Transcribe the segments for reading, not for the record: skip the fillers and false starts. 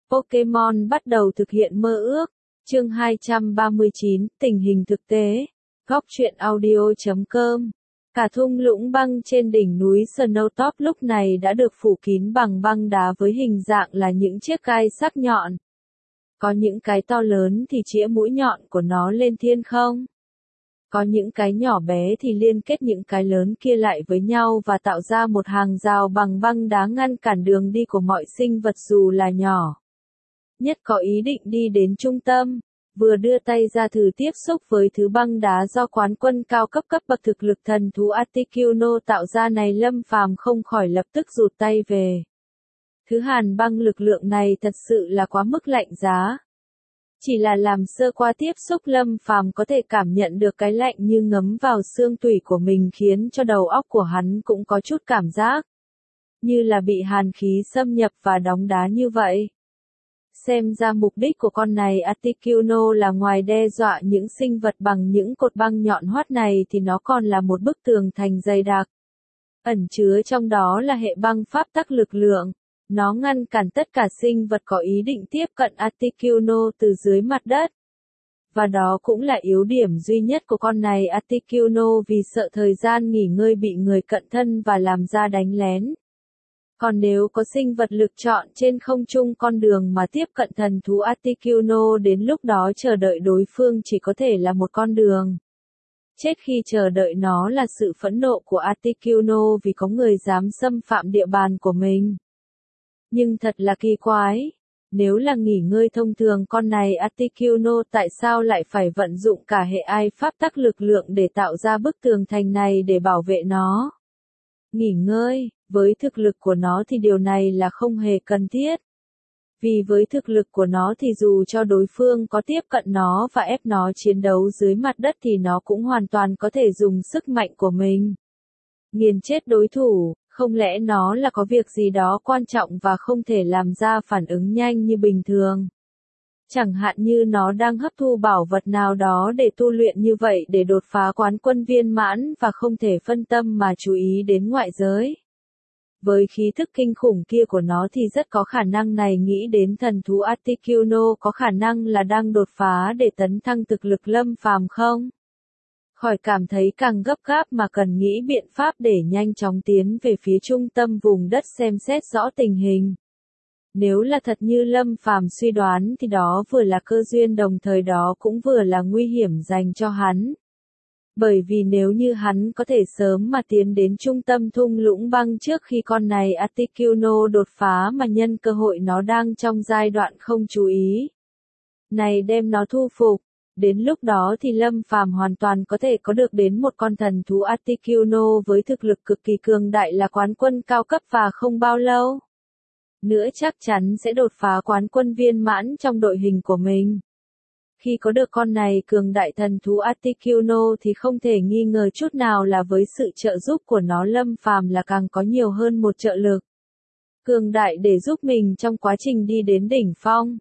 Pokémon bắt đầu thực hiện mơ ước. Chương 239, tình hình thực tế. Góc truyện audio.com. Cả thung lũng băng trên đỉnh núi Snowtop lúc này đã được phủ kín bằng băng đá với hình dạng là những chiếc gai sắc nhọn. Có những cái to lớn thì chĩa mũi nhọn của nó lên thiên không. Có những cái nhỏ bé thì liên kết những cái lớn kia lại với nhau và tạo ra một hàng rào bằng băng đá ngăn cản đường đi của mọi sinh vật dù là nhỏ nhất có ý định đi đến trung tâm. Vừa đưa tay ra thử tiếp xúc với thứ băng đá do quán quân cao cấp cấp bậc thực lực thần thú Articuno tạo ra này, Lâm Phàm không khỏi lập tức rụt tay về. Thứ hàn băng lực lượng này thật sự là quá mức lạnh giá. Chỉ là làm sơ qua tiếp xúc, Lâm Phàm có thể cảm nhận được cái lạnh như ngấm vào xương tủy của mình, khiến cho đầu óc của hắn cũng có chút cảm giác như là bị hàn khí xâm nhập và đóng đá như vậy. Xem ra mục đích của con này Articuno là ngoài đe dọa những sinh vật bằng những cột băng nhọn hoắt này thì nó còn là một bức tường thành dày đặc. Ẩn chứa trong đó là hệ băng pháp tắc lực lượng. Nó ngăn cản tất cả sinh vật có ý định tiếp cận Articuno từ dưới mặt đất. Và đó cũng là yếu điểm duy nhất của con này Articuno, vì sợ thời gian nghỉ ngơi bị người cận thân và làm ra đánh lén. Còn nếu có sinh vật lựa chọn trên không trung con đường mà tiếp cận thần thú Articuno, đến lúc đó chờ đợi đối phương chỉ có thể là một con đường chết khi chờ đợi nó là sự phẫn nộ của Articuno vì có người dám xâm phạm địa bàn của mình. Nhưng thật là kỳ quái, nếu là nghỉ ngơi thông thường, con này Articuno tại sao lại phải vận dụng cả hệ ai pháp tắc lực lượng để tạo ra bức tường thành này để bảo vệ nó? Nghỉ ngơi, với thực lực của nó thì điều này là không hề cần thiết. Vì với thực lực của nó thì dù cho đối phương có tiếp cận nó và ép nó chiến đấu dưới mặt đất thì nó cũng hoàn toàn có thể dùng sức mạnh của mình nghiền chết đối thủ. Không lẽ nó là có việc gì đó quan trọng và không thể làm ra phản ứng nhanh như bình thường? Chẳng hạn như nó đang hấp thu bảo vật nào đó để tu luyện như vậy để đột phá quán quân viên mãn và không thể phân tâm mà chú ý đến ngoại giới. Với khí thức kinh khủng kia của nó thì rất có khả năng này nghĩ đến thần thú Articuno có khả năng là đang đột phá để tấn thăng thực lực Lâm Phàm không? Khỏi cảm thấy càng gấp gáp mà cần nghĩ biện pháp để nhanh chóng tiến về phía trung tâm vùng đất xem xét rõ tình hình. Nếu là thật như Lâm Phàm suy đoán thì đó vừa là cơ duyên, đồng thời đó cũng vừa là nguy hiểm dành cho hắn. Bởi vì nếu như hắn có thể sớm mà tiến đến trung tâm thung lũng băng trước khi con này Articuno đột phá mà nhân cơ hội nó đang trong giai đoạn không chú ý này đem nó thu phục. Đến lúc đó thì Lâm Phàm hoàn toàn có thể có được đến một con thần thú Articuno với thực lực cực kỳ cường đại là quán quân cao cấp, và không bao lâu nữa chắc chắn sẽ đột phá quán quân viên mãn trong đội hình của mình. Khi có được con này cường đại thần thú Articuno thì không thể nghi ngờ chút nào là với sự trợ giúp của nó, Lâm Phàm là càng có nhiều hơn một trợ lực cường đại để giúp mình trong quá trình đi đến đỉnh phong.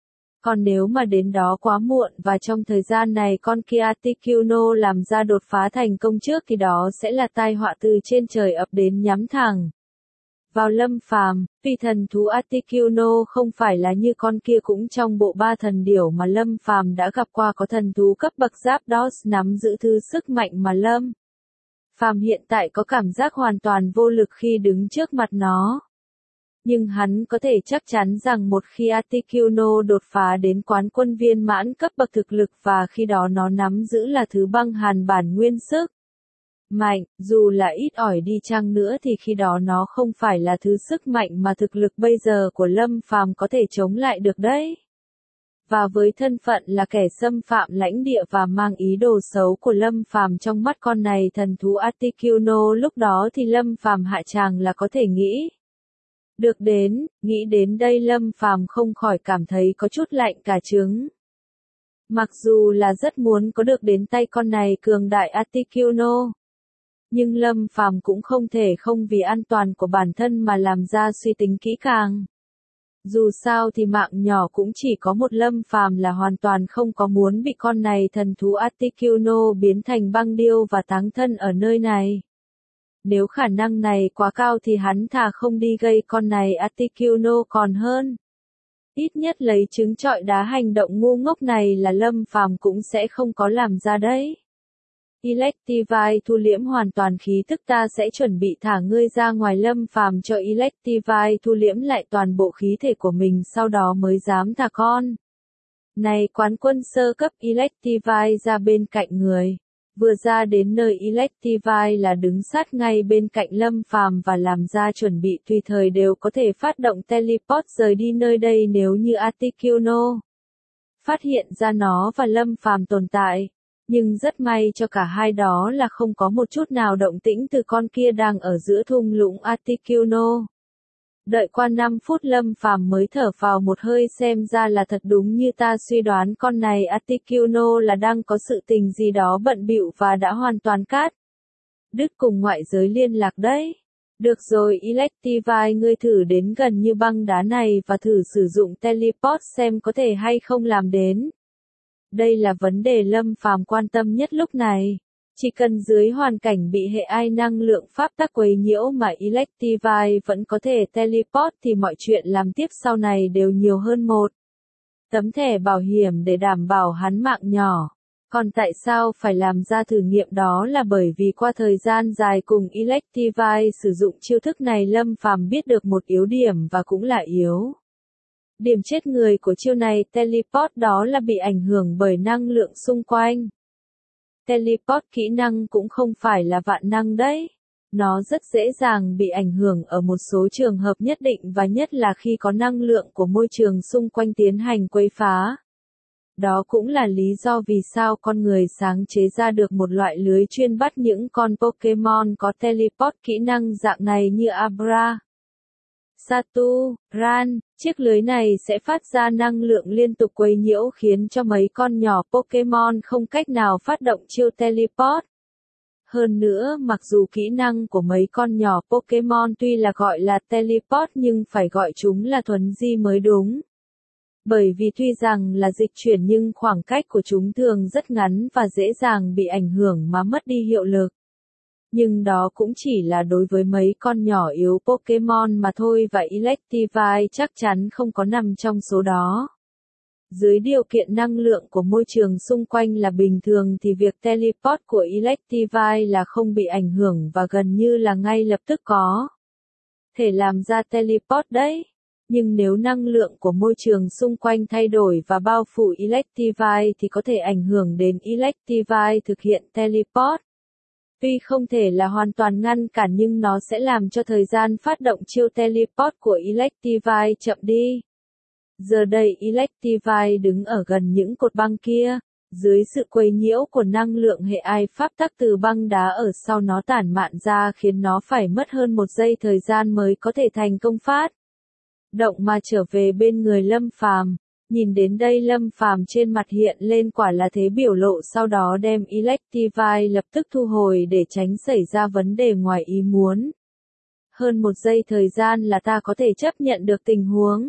Còn nếu mà đến đó quá muộn và trong thời gian này con kia Articuno làm ra đột phá thành công trước thì đó sẽ là tai họa từ trên trời ập đến nhắm thẳng vào Lâm Phàm, vì thần thú Articuno không phải là như con kia cũng trong bộ ba thần điểu mà Lâm Phàm đã gặp qua, có thần thú cấp bậc Zapdos nắm giữ thứ sức mạnh mà Lâm Phàm hiện tại có cảm giác hoàn toàn vô lực khi đứng trước mặt nó. Nhưng hắn có thể chắc chắn rằng một khi Articuno đột phá đến quán quân viên mãn cấp bậc thực lực và khi đó nó nắm giữ là thứ băng hàn bản nguyên sức mạnh, dù là ít ỏi đi chăng nữa thì khi đó nó không phải là thứ sức mạnh mà thực lực bây giờ của Lâm Phàm có thể chống lại được đấy. Và với thân phận là kẻ xâm phạm lãnh địa và mang ý đồ xấu của Lâm Phàm trong mắt con này thần thú Articuno, lúc đó thì Lâm Phàm hạ tràng là có thể nghĩ được đến. Nghĩ đến đây Lâm Phàm không khỏi cảm thấy có chút lạnh cả trứng. Mặc dù là rất muốn có được đến tay con này cường đại Articuno, nhưng Lâm Phàm cũng không thể không vì an toàn của bản thân mà làm ra suy tính kỹ càng. Dù sao thì mạng nhỏ cũng chỉ có một, Lâm Phàm là hoàn toàn không có muốn bị con này thần thú Articuno biến thành băng điêu và táng thân ở nơi này. Nếu khả năng này quá cao thì hắn thà không đi gây con này Articuno còn hơn. Ít nhất lấy trứng trọi đá hành động ngu ngốc này là Lâm Phàm cũng sẽ không có làm ra đấy. Electivire thu liễm hoàn toàn khí tức, ta sẽ chuẩn bị thả ngươi ra ngoài. Lâm Phàm cho Electivire thu liễm lại toàn bộ khí thể của mình, sau đó mới dám thả con. Này quán quân sơ cấp, Electivire ra bên cạnh người. Vừa ra đến nơi, Electivire là đứng sát ngay bên cạnh Lâm Phàm và làm ra chuẩn bị tùy thời đều có thể phát động teleport rời đi nơi đây nếu như Articuno phát hiện ra nó và Lâm Phàm tồn tại. Nhưng rất may cho cả hai đó là không có một chút nào động tĩnh từ con kia đang ở giữa thung lũng Articuno. Đợi qua 5 phút Lâm Phàm mới thở vào một hơi, xem ra là thật đúng như ta suy đoán, con này Articuno là đang có sự tình gì đó bận bịu và đã hoàn toàn cắt đứt cùng ngoại giới liên lạc đấy. Được rồi Electivire, ngươi thử đến gần như băng đá này và thử sử dụng teleport xem có thể hay không làm đến. Đây là vấn đề Lâm Phàm quan tâm nhất lúc này. Chỉ cần dưới hoàn cảnh bị hệ ai năng lượng pháp tắc quấy nhiễu mà Electivire vẫn có thể teleport thì mọi chuyện làm tiếp sau này đều nhiều hơn một tấm thẻ bảo hiểm để đảm bảo hắn mạng nhỏ. Còn tại sao phải làm ra thử nghiệm đó là bởi vì qua thời gian dài cùng Electivire sử dụng chiêu thức này, Lâm Phàm biết được một yếu điểm và cũng là yếu điểm chết người của chiêu này teleport, đó là bị ảnh hưởng bởi năng lượng xung quanh. Teleport kỹ năng cũng không phải là vạn năng đấy. Nó rất dễ dàng bị ảnh hưởng ở một số trường hợp nhất định và nhất là khi có năng lượng của môi trường xung quanh tiến hành quấy phá. Đó cũng là lý do vì sao con người sáng chế ra được một loại lưới chuyên bắt những con Pokémon có teleport kỹ năng dạng này như Abra, Satu, Ran. Chiếc lưới này sẽ phát ra năng lượng liên tục quấy nhiễu khiến cho mấy con nhỏ Pokémon không cách nào phát động chiêu teleport. Hơn nữa, mặc dù kỹ năng của mấy con nhỏ Pokémon tuy là gọi là teleport nhưng phải gọi chúng là thuấn di mới đúng. Bởi vì tuy rằng là dịch chuyển nhưng khoảng cách của chúng thường rất ngắn và dễ dàng bị ảnh hưởng mà mất đi hiệu lực. Nhưng đó cũng chỉ là đối với mấy con nhỏ yếu Pokémon mà thôi và Electivire chắc chắn không có nằm trong số đó. Dưới điều kiện năng lượng của môi trường xung quanh là bình thường thì việc teleport của Electivire là không bị ảnh hưởng và gần như là ngay lập tức có thể làm ra teleport đấy. Nhưng nếu năng lượng của môi trường xung quanh thay đổi và bao phủ Electivire thì có thể ảnh hưởng đến Electivire thực hiện teleport. Tuy không thể là hoàn toàn ngăn cản nhưng nó sẽ làm cho thời gian phát động chiêu teleport của Electivire chậm đi. Giờ đây Electivire đứng ở gần những cột băng kia, dưới sự quấy nhiễu của năng lượng hệ ai pháp tắc từ băng đá ở sau nó tản mạn ra khiến nó phải mất hơn 1 giây thời gian mới có thể thành công phát động mà trở về bên người Lâm Phàm. Nhìn đến đây Lâm Phàm trên mặt hiện lên quả là thế biểu lộ, sau đó đem Electivire lập tức thu hồi để tránh xảy ra vấn đề ngoài ý muốn. Hơn 1 giây thời gian là ta có thể chấp nhận được tình huống.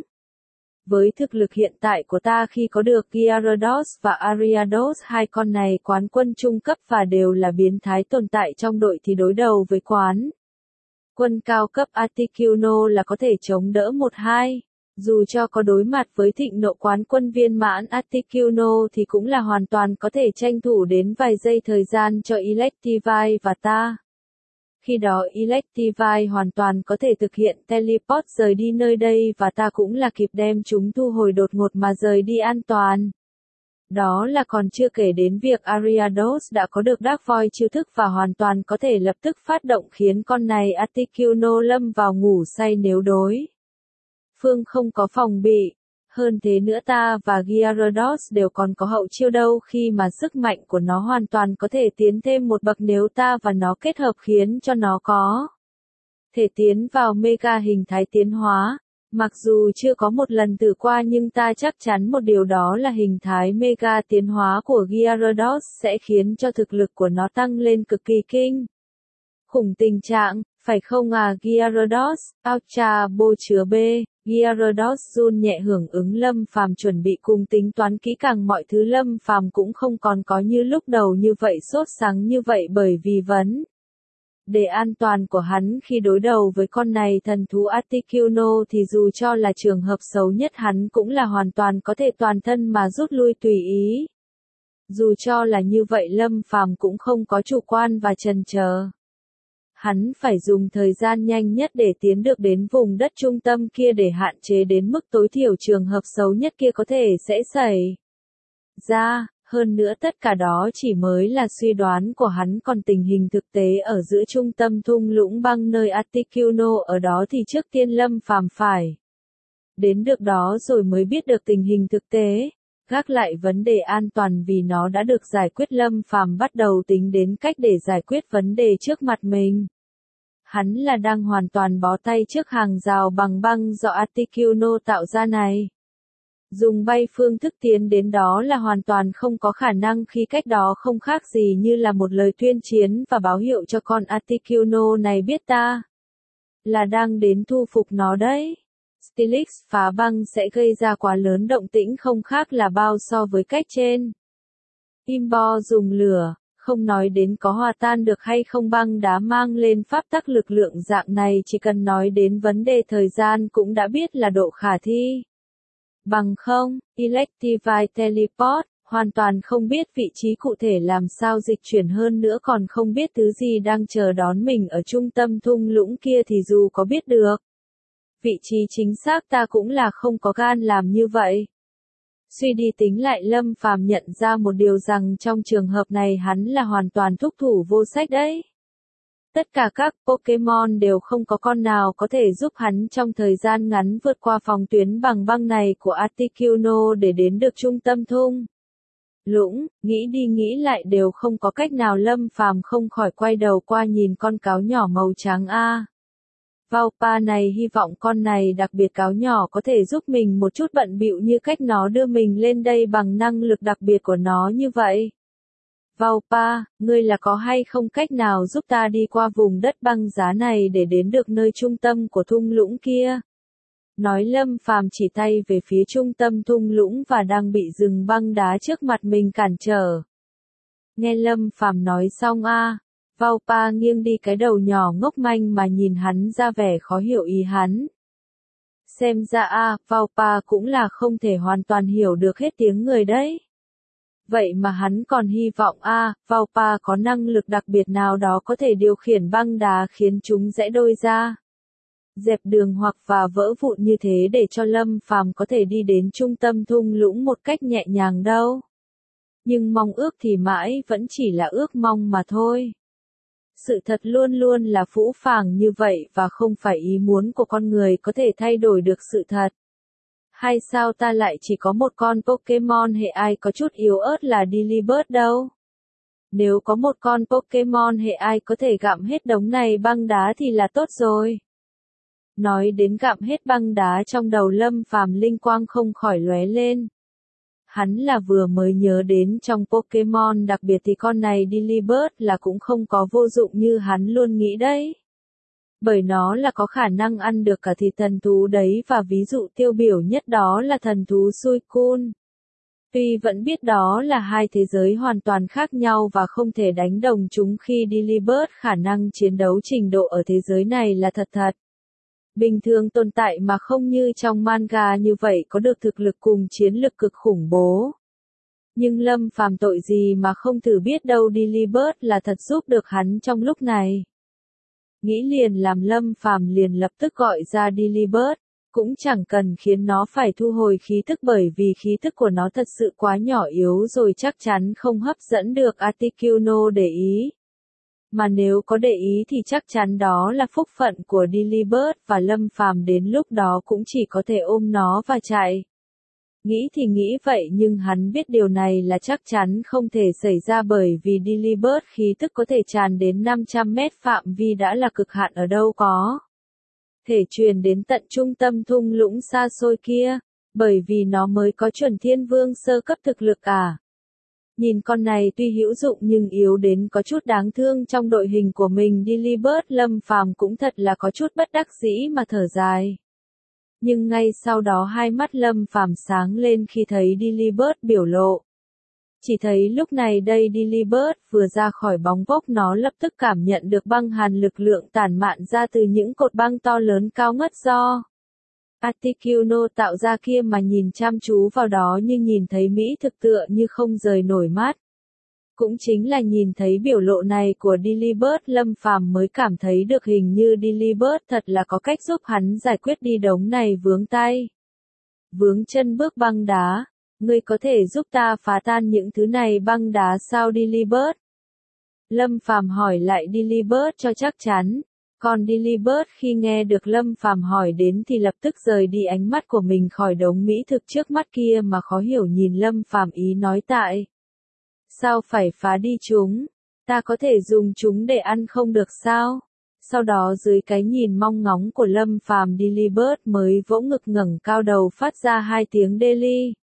Với thực lực hiện tại của ta khi có được Gyarados và Ariados, hai con này quán quân trung cấp và đều là biến thái tồn tại trong đội thì đối đầu với quán quân cao cấp Articuno là có thể chống đỡ 1-2. Dù cho có đối mặt với thịnh nộ quán quân viên mãn Articuno thì cũng là hoàn toàn có thể tranh thủ đến vài giây thời gian cho Electivire và ta. Khi đó Electivire hoàn toàn có thể thực hiện teleport rời đi nơi đây và ta cũng là kịp đem chúng thu hồi đột ngột mà rời đi an toàn. Đó là còn chưa kể đến việc Ariados đã có được Dark Void chiêu thức và hoàn toàn có thể lập tức phát động khiến con này Articuno lâm vào ngủ say nếu đối phương không có phòng bị. Hơn thế nữa ta và Gyarados đều còn có hậu chiêu đâu khi mà sức mạnh của nó hoàn toàn có thể tiến thêm một bậc nếu ta và nó kết hợp khiến cho nó có thể tiến vào mega hình thái tiến hóa. Mặc dù chưa có một lần thử qua nhưng ta chắc chắn một điều đó là hình thái mega tiến hóa của Gyarados sẽ khiến cho thực lực của nó tăng lên cực kỳ kinh khủng tình trạng, phải không à Gyarados, Ultra Ball chứa B. Gyarados run nhẹ hưởng ứng. Lâm Phàm chuẩn bị cùng tính toán kỹ càng mọi thứ. Lâm Phàm cũng không còn có như lúc đầu như vậy sốt sắng như vậy bởi vì vấn Để an toàn của hắn khi đối đầu với con này thần thú Articuno thì dù cho là trường hợp xấu nhất hắn cũng là hoàn toàn có thể toàn thân mà rút lui tùy ý. Dù cho là như vậy Lâm Phàm cũng không có chủ quan và chần chờ. Hắn phải dùng thời gian nhanh nhất để tiến được đến vùng đất trung tâm kia để hạn chế đến mức tối thiểu trường hợp xấu nhất kia có thể sẽ xảy ra. Hơn nữa tất cả đó chỉ mới là suy đoán của hắn, còn tình hình thực tế ở giữa trung tâm thung lũng băng nơi Articuno ở đó thì trước tiên Lâm Phàm phải đến được đó rồi mới biết được tình hình thực tế. Gác lại vấn đề an toàn vì nó đã được giải quyết, Lâm Phàm bắt đầu tính đến cách để giải quyết vấn đề trước mặt mình. Hắn là đang hoàn toàn bó tay trước hàng rào bằng băng do Articuno tạo ra này. Dùng bay phương thức tiến đến đó là hoàn toàn không có khả năng khi cách đó không khác gì như là một lời tuyên chiến và báo hiệu cho con Articuno này biết ta là đang đến thu phục nó đấy. Stylix phá băng sẽ gây ra quá lớn động tĩnh không khác là bao so với cách trên. Imbo dùng lửa, không nói đến có hòa tan được hay không băng đá mang lên pháp tắc lực lượng dạng này, chỉ cần nói đến vấn đề thời gian cũng đã biết là độ khả thi. Bằng không, Electivire Teleport, hoàn toàn không biết vị trí cụ thể làm sao dịch chuyển, hơn nữa còn không biết thứ gì đang chờ đón mình ở trung tâm thung lũng kia thì dù có biết được vị trí chính xác ta cũng là không có gan làm như vậy. Suy đi tính lại Lâm Phàm nhận ra một điều rằng trong trường hợp này hắn là hoàn toàn thúc thủ vô sách đấy. Tất cả các Pokémon đều không có con nào có thể giúp hắn trong thời gian ngắn vượt qua phòng tuyến bằng băng này của Articuno để đến được trung tâm thung lũng. Nghĩ đi nghĩ lại đều không có cách nào, Lâm Phàm không khỏi quay đầu qua nhìn con cáo nhỏ màu trắng Vaupa này, hy vọng con này đặc biệt cáo nhỏ có thể giúp mình một chút bận bịu như cách nó đưa mình lên đây bằng năng lực đặc biệt của nó như vậy. Vaupa, ngươi là có hay không cách nào giúp ta đi qua vùng đất băng giá này để đến được nơi trung tâm của thung lũng kia? Nói Lâm Phàm chỉ tay về phía trung tâm thung lũng và đang bị rừng băng đá trước mặt mình cản trở. Nghe Lâm Phàm nói xong Vaupa nghiêng đi cái đầu nhỏ ngốc manh mà nhìn hắn ra vẻ khó hiểu ý hắn. Xem ra Vaupa cũng là không thể hoàn toàn hiểu được hết tiếng người đấy. Vậy mà hắn còn hy vọng Vaupa có năng lực đặc biệt nào đó có thể điều khiển băng đá khiến chúng rẽ đôi ra, dẹp đường hoặc và vỡ vụn như thế để cho Lâm Phàm có thể đi đến trung tâm thung lũng một cách nhẹ nhàng đâu. Nhưng mong ước thì mãi vẫn chỉ là ước mong mà thôi. Sự thật luôn luôn là phũ phàng như vậy và không phải ý muốn của con người có thể thay đổi được sự thật. Hay sao ta lại chỉ có một con Pokemon hệ ai có chút yếu ớt là Delibird đâu? Nếu có một con Pokemon hệ ai có thể gặm hết đống này băng đá thì là tốt rồi. Nói đến gặm hết băng đá, trong đầu Lâm Phàm linh quang không khỏi lóe lên. Hắn là vừa mới nhớ đến trong Pokemon đặc biệt thì con này Delibird là cũng không có vô dụng như hắn luôn nghĩ đấy. Bởi nó là có khả năng ăn được cả thịt thần thú đấy, và ví dụ tiêu biểu nhất đó là thần thú Suicune. Tuy vẫn biết đó là hai thế giới hoàn toàn khác nhau và không thể đánh đồng chúng khi Delibird khả năng chiến đấu trình độ ở thế giới này là thật bình thường tồn tại mà không như trong manga như vậy có được thực lực cùng chiến lực cực khủng bố. Nhưng Lâm Phàm tội gì mà không thử biết đâu Delibird là thật giúp được hắn trong lúc này. Nghĩ liền làm, Lâm Phàm liền lập tức gọi ra Delibird, cũng chẳng cần khiến nó phải thu hồi khí thức bởi vì khí thức của nó thật sự quá nhỏ yếu rồi, chắc chắn không hấp dẫn được Articuno để ý. Mà nếu có để ý thì chắc chắn đó là phúc phận của Delibird và Lâm Phàm đến lúc đó cũng chỉ có thể ôm nó và chạy. Nghĩ thì nghĩ vậy nhưng hắn biết điều này là chắc chắn không thể xảy ra bởi vì Delibird khí tức có thể tràn đến 500 mét phạm vi đã là cực hạn, ở đâu có thể truyền đến tận trung tâm thung lũng xa xôi kia, bởi vì nó mới có chuẩn thiên vương sơ cấp thực lực Nhìn con này tuy hữu dụng nhưng yếu đến có chút đáng thương trong đội hình của mình Delibird, Lâm Phàm cũng thật là có chút bất đắc dĩ mà thở dài. Nhưng ngay sau đó hai mắt Lâm Phàm sáng lên khi thấy Delibird biểu lộ Chỉ thấy lúc này đây Dilibert vừa ra khỏi bóng vốc nó lập tức cảm nhận được băng hàn lực lượng tản mạn ra từ những cột băng to lớn cao ngất do Articuno tạo ra kia mà nhìn chăm chú vào đó như nhìn thấy mỹ thực tựa như không rời nổi mắt. Cũng chính là nhìn thấy biểu lộ này của Dilibert, Lâm Phàm mới cảm thấy được hình như Dilibert thật là có cách giúp hắn giải quyết đi đống này vướng tay, vướng chân bước băng đá. Ngươi có thể giúp ta phá tan những thứ này băng đá sao Dilibert? Lâm Phàm hỏi lại Dilibert cho chắc chắn. Còn Dilibert khi nghe được Lâm Phàm hỏi đến thì lập tức rời đi ánh mắt của mình khỏi đống mỹ thực trước mắt kia mà khó hiểu nhìn Lâm Phàm ý nói tại. Sao phải phá đi chúng? Ta có thể dùng chúng để ăn không được sao? Sau đó dưới cái nhìn mong ngóng của Lâm Phàm Dilibert mới vỗ ngực ngẩng cao đầu phát ra hai tiếng Deli.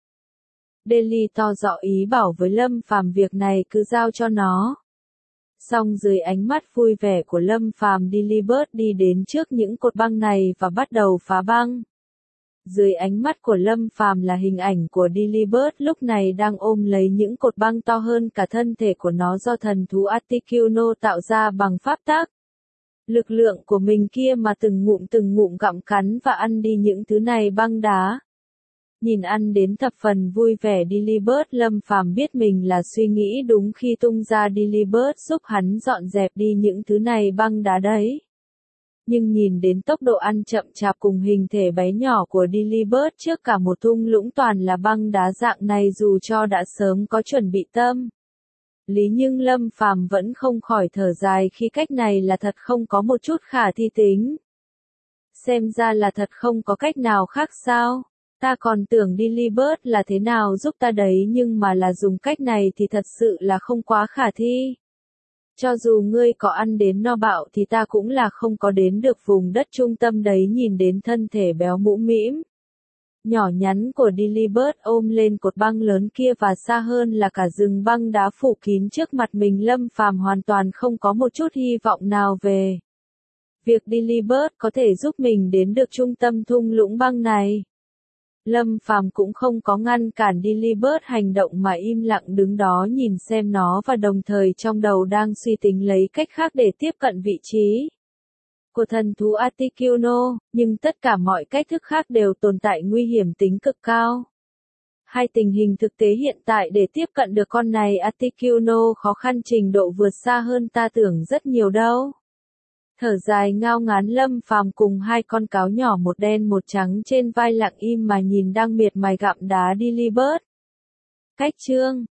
Deli to rõ ý bảo với Lâm Phàm việc này cứ giao cho nó. Xong dưới ánh mắt vui vẻ của Lâm Phàm Dilibert đi đến trước những cột băng này và bắt đầu phá băng. Dưới ánh mắt của Lâm Phàm là hình ảnh của Dilibert lúc này đang ôm lấy những cột băng to hơn cả thân thể của nó do thần thú Articuno tạo ra bằng pháp tắc. Lực lượng của mình kia mà từng ngụm gặm cắn và ăn đi những thứ này băng đá. Nhìn ăn đến thập phần vui vẻ Dilibert, Lâm Phàm biết mình là suy nghĩ đúng khi tung ra Dilibert giúp hắn dọn dẹp đi những thứ này băng đá đấy. Nhưng nhìn đến tốc độ ăn chậm chạp cùng hình thể bé nhỏ của Dilibert trước cả một thung lũng toàn là băng đá dạng này dù cho đã sớm có chuẩn bị tâm lý nhưng Lâm Phàm vẫn không khỏi thở dài khi cách này là thật không có một chút khả thi tính. Xem ra là thật không có cách nào khác sao? Ta còn tưởng Dilibert là thế nào giúp ta đấy nhưng mà là dùng cách này thì thật sự là không quá khả thi. Cho dù ngươi có ăn đến no bạo thì ta cũng là không có đến được vùng đất trung tâm đấy nhìn đến thân thể béo mũm mĩm. Nhỏ nhắn của Dilibert ôm lên cột băng lớn kia và xa hơn là cả rừng băng đá phủ kín trước mặt mình Lâm Phàm hoàn toàn không có một chút hy vọng nào về việc Dilibert có thể giúp mình đến được trung tâm thung lũng băng này. Lâm Phàm cũng không có ngăn cản Dilibert hành động mà im lặng đứng đó nhìn xem nó và đồng thời trong đầu đang suy tính lấy cách khác để tiếp cận vị trí của thần thú Articuno, nhưng tất cả mọi cách thức khác đều tồn tại nguy hiểm tính cực cao. Hai tình hình thực tế hiện tại để tiếp cận được con này Articuno khó khăn trình độ vượt xa hơn ta tưởng rất nhiều đâu. Thở dài ngao ngán Lâm Phàm cùng hai con cáo nhỏ một đen một trắng trên vai lặng im mà nhìn đang miệt mài gặm đá Dilibert. Cách chương